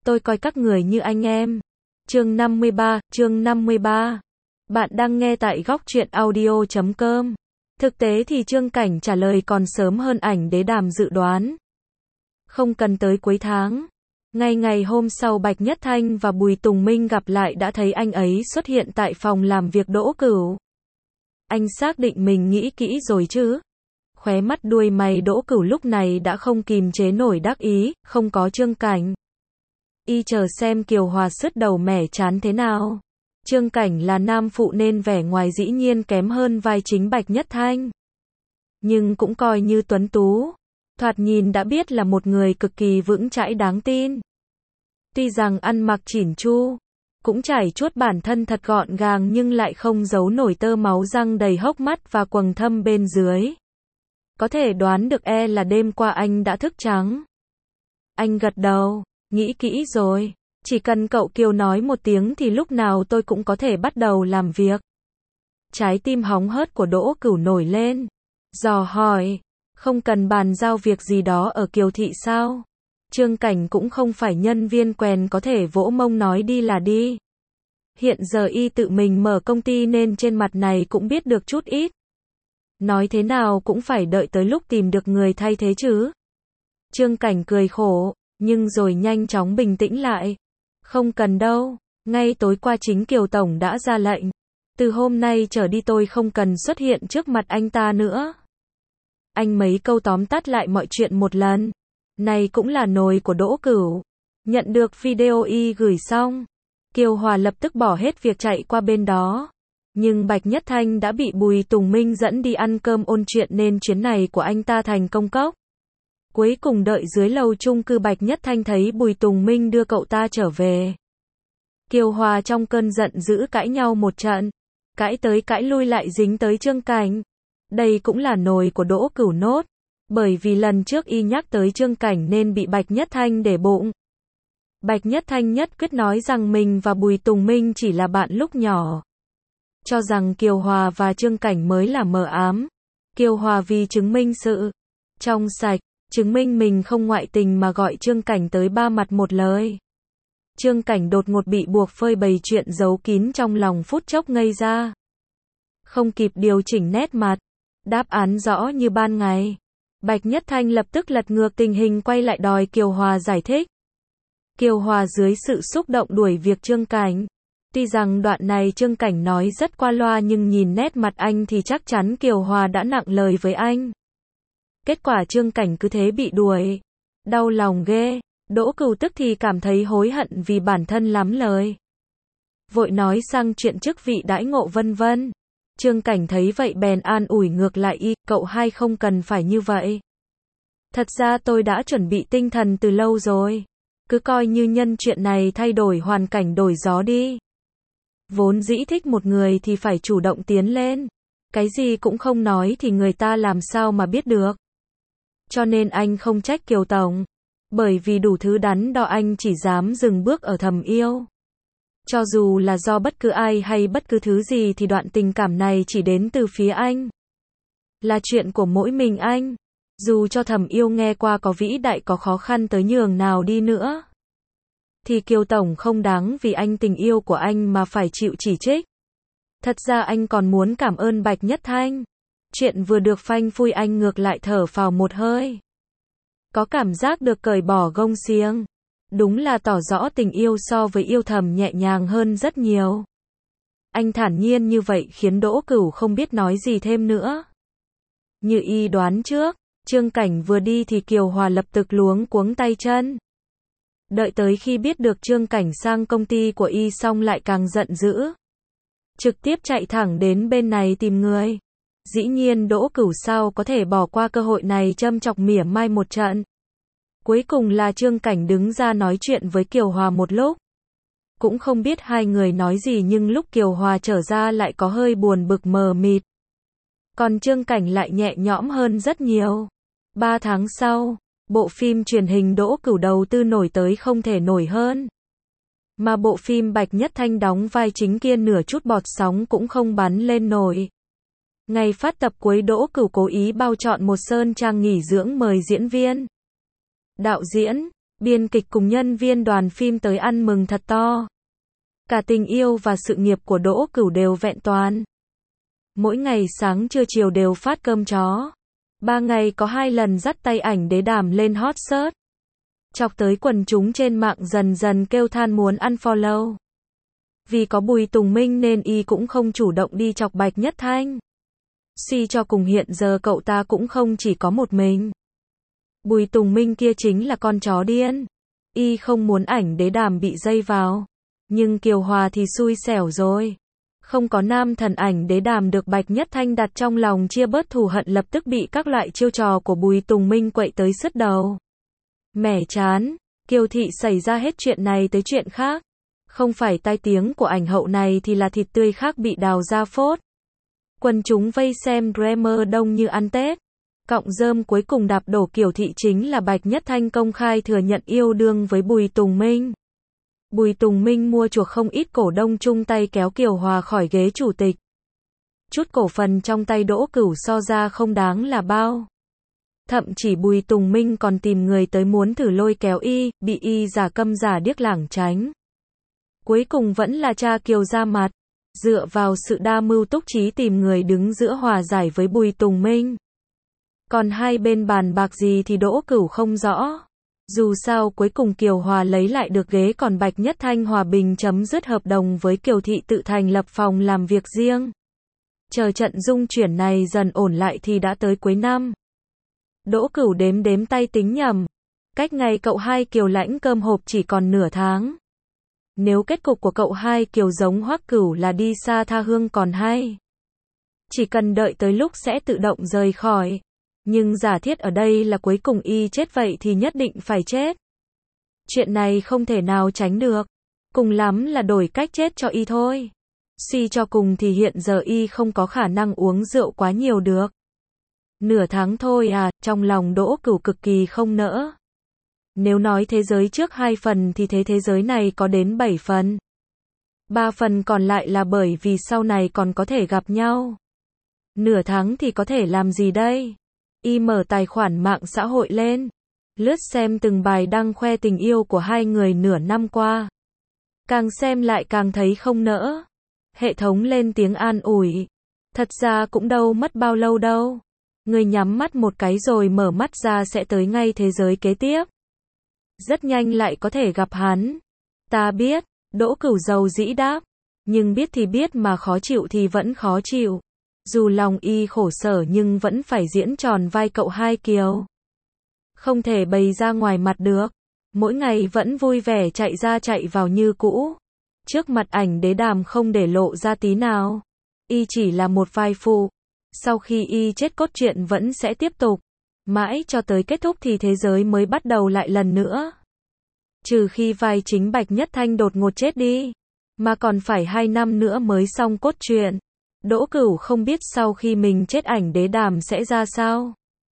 tôi coi các người như anh em. Chương 53. Bạn đang nghe tại góc truyện audio.com. Thực tế thì Trương Cảnh trả lời còn sớm hơn ảnh đế đàm dự đoán. Không cần tới cuối tháng. Ngày hôm sau Bạch Nhất Thanh và Bùi Tùng Minh gặp lại đã thấy anh ấy xuất hiện tại phòng làm việc Đỗ Cửu. Anh xác định mình nghĩ kỹ rồi chứ? Khóe mắt đuôi mày Đỗ Cửu lúc này đã không kìm chế nổi đắc ý, không có Trương Cảnh. Y chờ xem Kiều Hòa sứt đầu mẻ chán thế nào. Trương Cảnh là nam phụ nên vẻ ngoài dĩ nhiên kém hơn vai chính Bạch Nhất Thanh. Nhưng cũng coi như tuấn tú. Thoạt nhìn đã biết là một người cực kỳ vững chãi đáng tin. Tuy rằng ăn mặc chỉn chu, cũng trải chuốt bản thân thật gọn gàng nhưng lại không giấu nổi tơ máu răng đầy hốc mắt và quầng thâm bên dưới. Có thể đoán được là đêm qua anh đã thức trắng. Anh gật đầu, nghĩ kỹ rồi. Chỉ cần cậu Kiều nói một tiếng thì lúc nào tôi cũng có thể bắt đầu làm việc. Trái tim hóng hớt của Đỗ Cửu nổi lên. Dò hỏi, không cần bàn giao việc gì đó ở Kiều Thị sao? Trương Cảnh cũng không phải nhân viên quèn có thể vỗ mông nói đi là đi. Hiện giờ y tự mình mở công ty nên trên mặt này cũng biết được chút ít. Nói thế nào cũng phải đợi tới lúc tìm được người thay thế chứ. Trương Cảnh cười khổ, nhưng rồi nhanh chóng bình tĩnh lại. Không cần đâu, ngay tối qua chính Kiều Tổng đã ra lệnh. Từ hôm nay trở đi tôi không cần xuất hiện trước mặt anh ta nữa. Anh mấy câu tóm tắt lại mọi chuyện một lần. Này cũng là nồi của Đỗ Cửu. Nhận được video y gửi xong, Kiều Hòa lập tức bỏ hết việc chạy qua bên đó. Nhưng Bạch Nhất Thanh đã bị Bùi Tùng Minh dẫn đi ăn cơm ôn chuyện nên chuyến này của anh ta thành công cốc. Cuối cùng đợi dưới lầu chung cư Bạch Nhất Thanh thấy Bùi Tùng Minh đưa cậu ta trở về. Kiều Hòa trong cơn giận dữ cãi nhau một trận. Cãi tới cãi lui lại dính tới Trương Cảnh. Đây cũng là nồi của Đỗ Cửu nốt. Bởi vì lần trước y nhắc tới Trương Cảnh nên bị Bạch Nhất Thanh để bụng. Bạch Nhất Thanh nhất quyết nói rằng mình và Bùi Tùng Minh chỉ là bạn lúc nhỏ. Cho rằng Kiều Hòa và Trương Cảnh mới là mờ ám. Kiều Hòa vì chứng minh sự trong sạch, chứng minh mình không ngoại tình mà gọi Trương Cảnh tới ba mặt một lời. Trương Cảnh đột ngột bị buộc phơi bày chuyện giấu kín trong lòng phút chốc ngây ra. Không kịp điều chỉnh nét mặt. Đáp án rõ như ban ngày. Bạch Nhất Thanh lập tức lật ngược tình hình quay lại đòi Kiều Hòa giải thích. Kiều Hòa dưới sự xúc động đuổi việc Trương Cảnh. Tuy rằng đoạn này Trương Cảnh nói rất qua loa nhưng nhìn nét mặt anh thì chắc chắn Kiều Hòa đã nặng lời với anh. Kết quả Trương Cảnh cứ thế bị đuổi. Đau lòng ghê. Đỗ Cửu tức thì cảm thấy hối hận vì bản thân lắm lời. Vội nói sang chuyện chức vị đãi ngộ vân vân. Trương Cảnh thấy vậy bèn an ủi ngược lại y, cậu hai không cần phải như vậy. Thật ra tôi đã chuẩn bị tinh thần từ lâu rồi. Cứ coi như nhân chuyện này thay đổi hoàn cảnh đổi gió đi. Vốn dĩ thích một người thì phải chủ động tiến lên. Cái gì cũng không nói thì người ta làm sao mà biết được. Cho nên anh không trách Kiều Tổng. Bởi vì đủ thứ đắn đo anh chỉ dám dừng bước ở thầm yêu. Cho dù là do bất cứ ai hay bất cứ thứ gì thì đoạn tình cảm này chỉ đến từ phía anh. Là chuyện của mỗi mình anh. Dù cho thầm yêu nghe qua có vĩ đại có khó khăn tới nhường nào đi nữa. Thì Kiều Tổng không đáng vì anh tình yêu của anh mà phải chịu chỉ trích. Thật ra anh còn muốn cảm ơn Bạch Nhất Thanh. Chuyện vừa được phanh phui anh ngược lại thở phào một hơi. Có cảm giác được cởi bỏ gông xiềng. Đúng là tỏ rõ tình yêu so với yêu thầm nhẹ nhàng hơn rất nhiều. Anh thản nhiên như vậy khiến Đỗ Cửu không biết nói gì thêm nữa. Như y đoán trước, Trương Cảnh vừa đi thì Kiều Hòa lập tức luống cuống tay chân. Đợi tới khi biết được Trương Cảnh sang công ty của y xong lại càng giận dữ. Trực tiếp chạy thẳng đến bên này tìm người. Dĩ nhiên Đỗ Cửu sao có thể bỏ qua cơ hội này châm chọc mỉa mai một trận. Cuối cùng là Trương Cảnh đứng ra nói chuyện với Kiều Hòa một lúc. Cũng không biết hai người nói gì nhưng lúc Kiều Hòa trở ra lại có hơi buồn bực mờ mịt. Còn Trương Cảnh lại nhẹ nhõm hơn rất nhiều. 3 tháng sau, bộ phim truyền hình Đỗ Cửu đầu tư nổi tới không thể nổi hơn. Mà bộ phim Bạch Nhất Thanh đóng vai chính kia nửa chút bọt sóng cũng không bắn lên nổi. Ngày phát tập cuối Đỗ Cửu cố ý bao chọn một sơn trang nghỉ dưỡng mời diễn viên, đạo diễn, Biên kịch cùng nhân viên đoàn phim tới ăn mừng thật to. Cả tình yêu và sự nghiệp của Đỗ Cửu đều vẹn toàn. Mỗi ngày sáng trưa chiều đều phát cơm chó. 3 ngày có 2 lần dắt tay ảnh đế đàm lên hot search. Chọc tới quần chúng trên mạng dần dần kêu than muốn unfollow. Vì có Bùi Tùng Minh nên y cũng không chủ động đi chọc Bạch Nhất Thanh. Suy cho cùng hiện giờ cậu ta cũng không chỉ có một mình. Bùi Tùng Minh kia chính là con chó điên. Y không muốn ảnh đế đàm bị dây vào. Nhưng Kiều Hòa thì xui xẻo rồi. Không có nam thần ảnh đế đàm được Bạch Nhất Thanh đặt trong lòng chia bớt thù hận, lập tức bị các loại chiêu trò của Bùi Tùng Minh quậy tới sứt đầu. Mẻ chán, Kiều thị xảy ra hết chuyện này tới chuyện khác. Không phải tai tiếng của ảnh hậu này thì là thịt tươi khác bị đào ra phốt. Quần chúng vây xem drama đông như ăn Tết. Cọng rơm cuối cùng đạp đổ Kiều thị chính là Bạch Nhất Thanh công khai thừa nhận yêu đương với Bùi Tùng Minh. Bùi Tùng Minh mua chuộc không ít cổ đông chung tay kéo Kiều Hòa khỏi ghế chủ tịch. Chút cổ phần trong tay Đỗ Cửu so ra không đáng là bao. Thậm chỉ Bùi Tùng Minh còn tìm người tới muốn thử lôi kéo y, bị y giả câm giả điếc lảng tránh. Cuối cùng vẫn là cha Kiều ra mặt, dựa vào sự đa mưu túc trí tìm người đứng giữa hòa giải với Bùi Tùng Minh. Còn hai bên bàn bạc gì thì Đỗ Cửu không rõ. Dù sao cuối cùng Kiều Hòa lấy lại được ghế, còn Bạch Nhất Thanh hòa bình chấm dứt hợp đồng với Kiều thị tự thành lập phòng làm việc riêng. Chờ trận dung chuyển này dần ổn lại thì đã tới cuối năm. Đỗ Cửu đếm đếm tay tính nhầm. Cách ngày cậu hai Kiều lãnh cơm hộp chỉ còn nửa tháng. Nếu kết cục của cậu hai Kiều giống Hoắc Cửu là đi xa tha hương còn hay. Chỉ cần đợi tới lúc sẽ tự động rời khỏi. Nhưng giả thiết ở đây là cuối cùng y chết vậy thì nhất định phải chết. Chuyện này không thể nào tránh được. Cùng lắm là đổi cách chết cho y thôi. Suy cho cùng thì hiện giờ y không có khả năng uống rượu quá nhiều được. Nửa tháng thôi à, trong lòng Đỗ Cửu cực kỳ không nỡ. Nếu nói thế giới trước 2 phần thì thế giới này có đến 7 phần. 3 phần còn lại là bởi vì sau này còn có thể gặp nhau. Nửa tháng thì có thể làm gì đây? Y mở tài khoản mạng xã hội lên, lướt xem từng bài đăng khoe tình yêu của hai người nửa năm qua. Càng xem lại càng thấy không nỡ. Hệ thống lên tiếng an ủi. Thật ra cũng đâu mất bao lâu đâu. Người nhắm mắt một cái rồi mở mắt ra sẽ tới ngay thế giới kế tiếp. Rất nhanh lại có thể gặp hắn. Ta biết, Đỗ Cửu dầu dĩ đáp. Nhưng biết thì biết mà khó chịu thì vẫn khó chịu. Dù lòng y khổ sở nhưng vẫn phải diễn tròn vai cậu hai Kiều. Không thể bày ra ngoài mặt được. Mỗi ngày vẫn vui vẻ chạy ra chạy vào như cũ. Trước mặt ảnh đế đàm không để lộ ra tí nào. Y chỉ là một vai phụ. Sau khi y chết cốt truyện vẫn sẽ tiếp tục. Mãi cho tới kết thúc thì thế giới mới bắt đầu lại lần nữa. Trừ khi vai chính Bạch Nhất Thanh đột ngột chết đi. Mà còn phải 2 năm nữa mới xong cốt truyện. Đỗ Cửu không biết sau khi mình chết ảnh đế đàm sẽ ra sao.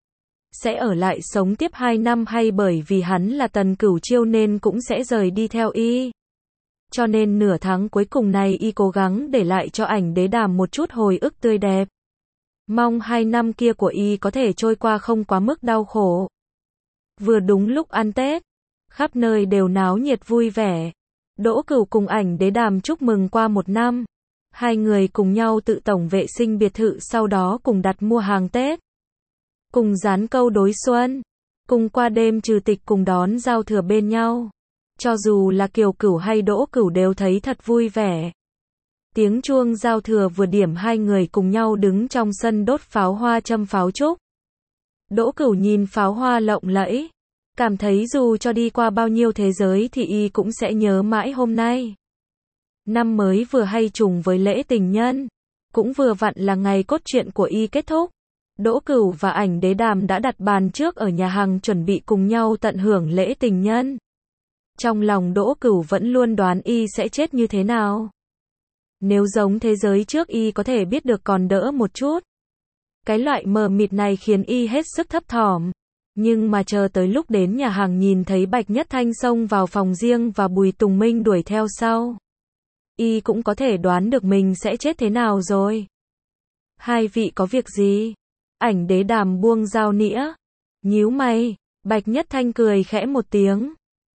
Sẽ ở lại sống tiếp 2 năm hay bởi vì hắn là Tần Cửu Chiêu nên cũng sẽ rời đi theo y. Cho nên nửa tháng cuối cùng này y cố gắng để lại cho ảnh đế đàm một chút hồi ức tươi đẹp. Mong 2 năm kia của y có thể trôi qua không quá mức đau khổ. Vừa đúng lúc ăn Tết, khắp nơi đều náo nhiệt vui vẻ. Đỗ Cửu cùng ảnh đế đàm chúc mừng qua 1 năm. Hai người cùng nhau tự tổng vệ sinh biệt thự, sau đó cùng đặt mua hàng Tết. Cùng dán câu đối xuân. Cùng qua đêm trừ tịch, cùng đón giao thừa bên nhau. Cho dù là Kiều Cửu hay Đỗ Cửu đều thấy thật vui vẻ. Tiếng chuông giao thừa vừa điểm, hai người cùng nhau đứng trong sân đốt pháo hoa châm pháo chúc. Đỗ Cửu nhìn pháo hoa lộng lẫy. Cảm thấy dù cho đi qua bao nhiêu thế giới thì y cũng sẽ nhớ mãi hôm nay. Năm mới vừa hay trùng với lễ tình nhân, cũng vừa vặn là ngày cốt truyện của y kết thúc. Đỗ Cửu và ảnh đế đàm đã đặt bàn trước ở nhà hàng chuẩn bị cùng nhau tận hưởng lễ tình nhân. Trong lòng Đỗ Cửu vẫn luôn đoán y sẽ chết như thế nào. Nếu giống thế giới trước y có thể biết được còn đỡ một chút. Cái loại mờ mịt này khiến y hết sức thấp thỏm. Nhưng mà chờ tới lúc đến nhà hàng nhìn thấy Bạch Nhất Thanh xông vào phòng riêng và Bùi Tùng Minh đuổi theo sau. Y cũng có thể đoán được mình sẽ chết thế nào rồi. Hai vị có việc gì? Ảnh đế đàm buông dao nĩa. Nhíu mày, Bạch Nhất Thanh cười khẽ một tiếng.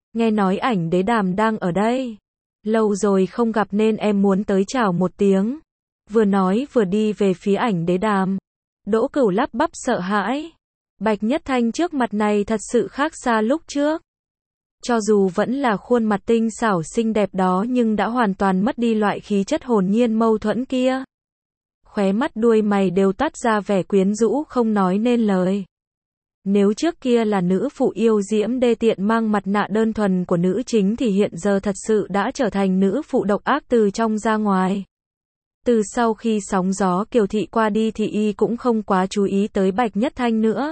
Nghe nói ảnh đế đàm đang ở đây. Lâu rồi không gặp nên em muốn tới chào một tiếng. Vừa nói vừa đi về phía ảnh đế đàm. Đỗ Cửu lắp bắp sợ hãi. Bạch Nhất Thanh trước mặt này thật sự khác xa lúc trước. Cho dù vẫn là khuôn mặt tinh xảo xinh đẹp đó nhưng đã hoàn toàn mất đi loại khí chất hồn nhiên mâu thuẫn kia. Khóe mắt đuôi mày đều toát ra vẻ quyến rũ không nói nên lời. Nếu trước kia là nữ phụ yêu diễm đê tiện mang mặt nạ đơn thuần của nữ chính thì hiện giờ thật sự đã trở thành nữ phụ độc ác từ trong ra ngoài. Từ sau khi sóng gió Kiều Thị qua đi thì y cũng không quá chú ý tới Bạch Nhất Thanh nữa.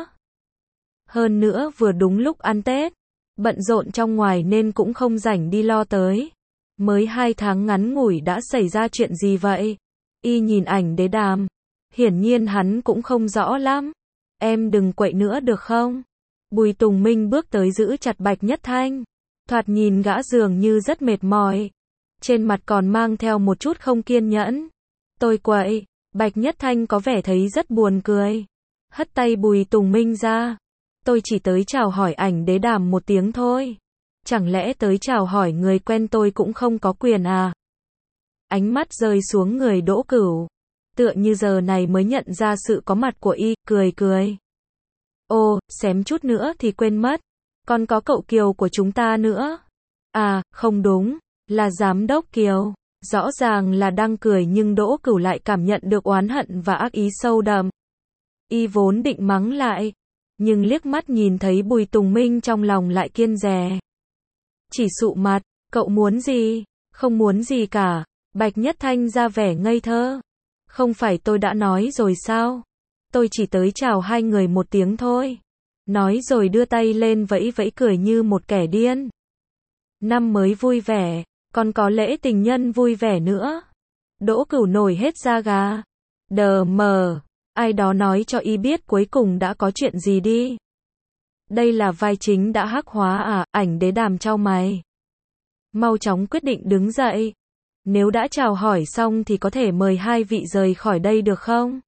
Hơn nữa vừa đúng lúc ăn Tết, bận rộn trong ngoài nên cũng không rảnh đi lo tới. Mới 2 tháng ngắn ngủi đã xảy ra chuyện gì vậy? Y nhìn ảnh đế đàm. Hiển nhiên hắn cũng không rõ lắm. Em đừng quậy nữa được không? Bùi Tùng Minh bước tới giữ chặt Bạch Nhất Thanh. Thoạt nhìn gã dường như rất mệt mỏi. Trên mặt còn mang theo một chút không kiên nhẫn. Tôi quậy. Bạch Nhất Thanh có vẻ thấy rất buồn cười. Hất tay Bùi Tùng Minh ra. Tôi chỉ tới chào hỏi ảnh đế đàm một tiếng thôi. Chẳng lẽ tới chào hỏi người quen tôi cũng không có quyền à? Ánh mắt rơi xuống người Đỗ Cửu. Tựa như giờ này mới nhận ra sự có mặt của y, cười cười. Ô, xém chút nữa thì quên mất. Còn có cậu Kiều của chúng ta nữa. À, không đúng, là giám đốc Kiều. Rõ ràng là đang cười nhưng Đỗ Cửu lại cảm nhận được oán hận và ác ý sâu đậm. Y vốn định mắng lại, nhưng liếc mắt nhìn thấy Bùi Tùng Minh trong lòng lại kiêng dè. Chỉ sụ mặt, cậu muốn gì? Không muốn gì cả. Bạch Nhất Thanh ra vẻ ngây thơ. Không phải tôi đã nói rồi sao? Tôi chỉ tới chào hai người một tiếng thôi. Nói rồi đưa tay lên vẫy vẫy cười như một kẻ điên. Năm mới vui vẻ, còn có lễ tình nhân vui vẻ nữa. Đỗ Cửu nổi hết da gà. Đờ mờ, ai đó nói cho y biết cuối cùng đã có chuyện gì đi. Đây là vai chính đã hắc hóa à? Ảnh đế đàm chau mày. Mau chóng quyết định đứng dậy. Nếu đã chào hỏi xong thì có thể mời hai vị rời khỏi đây được không?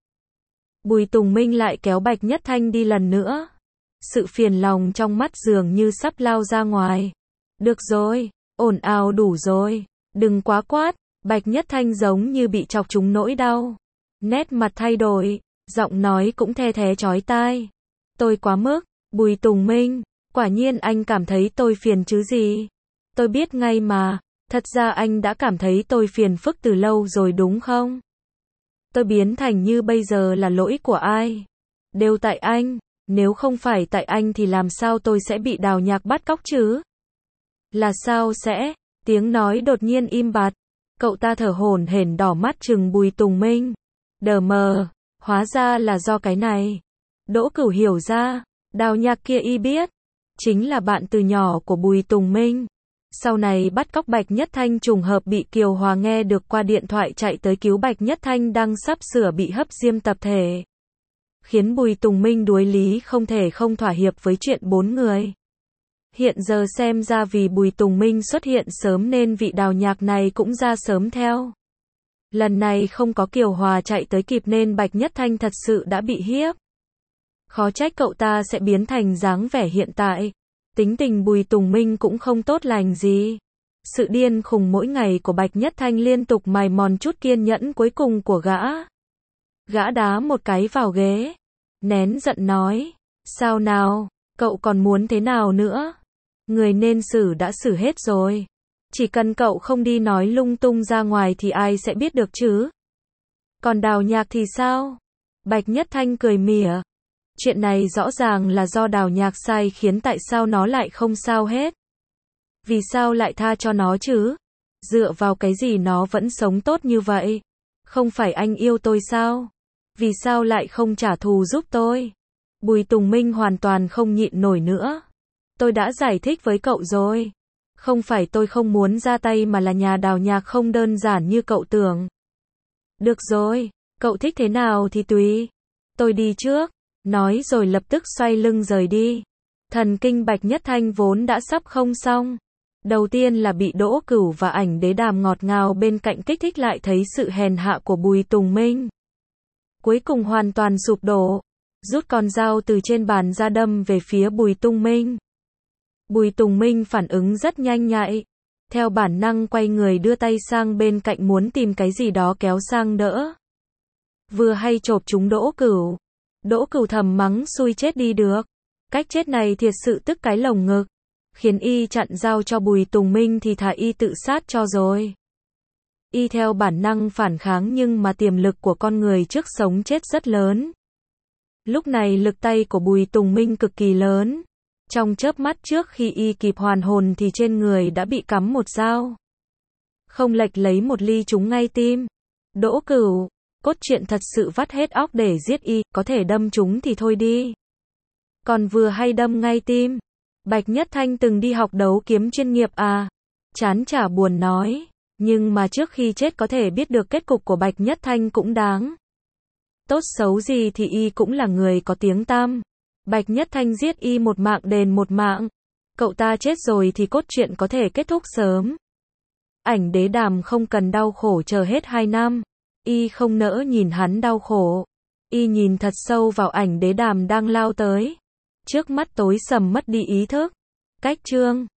Bùi Tùng Minh lại kéo Bạch Nhất Thanh đi lần nữa. Sự phiền lòng trong mắt dường như sắp lao ra ngoài. Được rồi, ồn ào đủ rồi. Đừng quá quát. Bạch Nhất Thanh giống như bị chọc trúng nỗi đau. Nét mặt thay đổi, giọng nói cũng the thé chói tai. Tôi quá mức. Bùi Tùng Minh, quả nhiên anh cảm thấy tôi phiền chứ gì? Tôi biết ngay mà. Thật ra anh đã cảm thấy tôi phiền phức từ lâu rồi đúng không? Tôi biến thành như bây giờ là lỗi của ai? Đều tại anh. Nếu không phải tại anh thì làm sao tôi sẽ bị Đào Nhạc bắt cóc chứ? Là sao sẽ? Tiếng nói đột nhiên im bặt. Cậu ta thở hổn hển đỏ mắt trừng Bùi Tùng Minh. Đờ mờ, hóa ra là do cái này. Đỗ Cửu hiểu ra, Đào Nhạc kia y biết. Chính là bạn từ nhỏ của Bùi Tùng Minh. Sau này bắt cóc Bạch Nhất Thanh trùng hợp bị Kiều Hòa nghe được qua điện thoại chạy tới cứu Bạch Nhất Thanh đang sắp sửa bị hấp diêm tập thể. Khiến Bùi Tùng Minh đuối lý không thể không thỏa hiệp với chuyện 4 người. Hiện giờ xem ra vì Bùi Tùng Minh xuất hiện sớm nên vị Đào Nhạc này cũng ra sớm theo. Lần này không có Kiều Hòa chạy tới kịp nên Bạch Nhất Thanh thật sự đã bị hiếp. Khó trách cậu ta sẽ biến thành dáng vẻ hiện tại. Tính tình Bùi Tùng Minh cũng không tốt lành gì. Sự điên khùng mỗi ngày của Bạch Nhất Thanh liên tục mài mòn chút kiên nhẫn cuối cùng của gã. Gã đá một cái vào ghế. Nén giận nói. Sao nào, cậu còn muốn thế nào nữa? Người nên xử đã xử hết rồi. Chỉ cần cậu không đi nói lung tung ra ngoài thì ai sẽ biết được chứ? Còn Đào Nhạc thì sao? Bạch Nhất Thanh cười mỉa. Chuyện này rõ ràng là do Đào Nhạc sai khiến tại sao nó lại không sao hết? Vì sao lại tha cho nó chứ? Dựa vào cái gì nó vẫn sống tốt như vậy? Không phải anh yêu tôi sao? Vì sao lại không trả thù giúp tôi? Bùi Tùng Minh hoàn toàn không nhịn nổi nữa. Tôi đã giải thích với cậu rồi. Không phải tôi không muốn ra tay mà là nhà Đào Nhạc không đơn giản như cậu tưởng. Được rồi, cậu thích thế nào thì tùy. Tôi đi trước. Nói rồi lập tức xoay lưng rời đi. Thần kinh Bạch Nhất Thanh vốn đã sắp không xong. Đầu tiên là bị Đỗ Cửu và ảnh đế đàm ngọt ngào bên cạnh kích thích lại thấy sự hèn hạ của Bùi Tùng Minh. Cuối cùng hoàn toàn sụp đổ. Rút con dao từ trên bàn ra đâm về phía Bùi Tùng Minh. Bùi Tùng Minh phản ứng rất nhanh nhạy. Theo bản năng quay người đưa tay sang bên cạnh muốn tìm cái gì đó kéo sang đỡ. Vừa hay chộp trúng Đỗ Cửu. Đỗ Cửu thầm mắng xui chết đi được. Cách chết này thiệt sự tức cái lồng ngực. Khiến y chặn dao cho Bùi Tùng Minh thì thà y tự sát cho rồi. Y theo bản năng phản kháng nhưng mà tiềm lực của con người trước sống chết rất lớn. Lúc này lực tay của Bùi Tùng Minh cực kỳ lớn. Trong chớp mắt trước khi y kịp hoàn hồn thì trên người đã bị cắm một dao. Không lệch lấy một ly trúng ngay tim. Đỗ Cửu, cốt truyện thật sự vắt hết óc để giết y, có thể đâm trúng thì thôi đi. Còn vừa hay đâm ngay tim. Bạch Nhất Thanh từng đi học đấu kiếm chuyên nghiệp à? Chán chả buồn nói. Nhưng mà trước khi chết có thể biết được kết cục của Bạch Nhất Thanh cũng đáng. Tốt xấu gì thì y cũng là người có tiếng tăm. Bạch Nhất Thanh giết y một mạng đền một mạng. Cậu ta chết rồi thì cốt truyện có thể kết thúc sớm. Ảnh Đế Đàm không cần đau khổ chờ hết 2 năm. Y không nỡ nhìn hắn đau khổ. Y nhìn thật sâu vào Ảnh Đế Đàm đang lao tới. Trước mắt tối sầm mất đi ý thức. Cách chương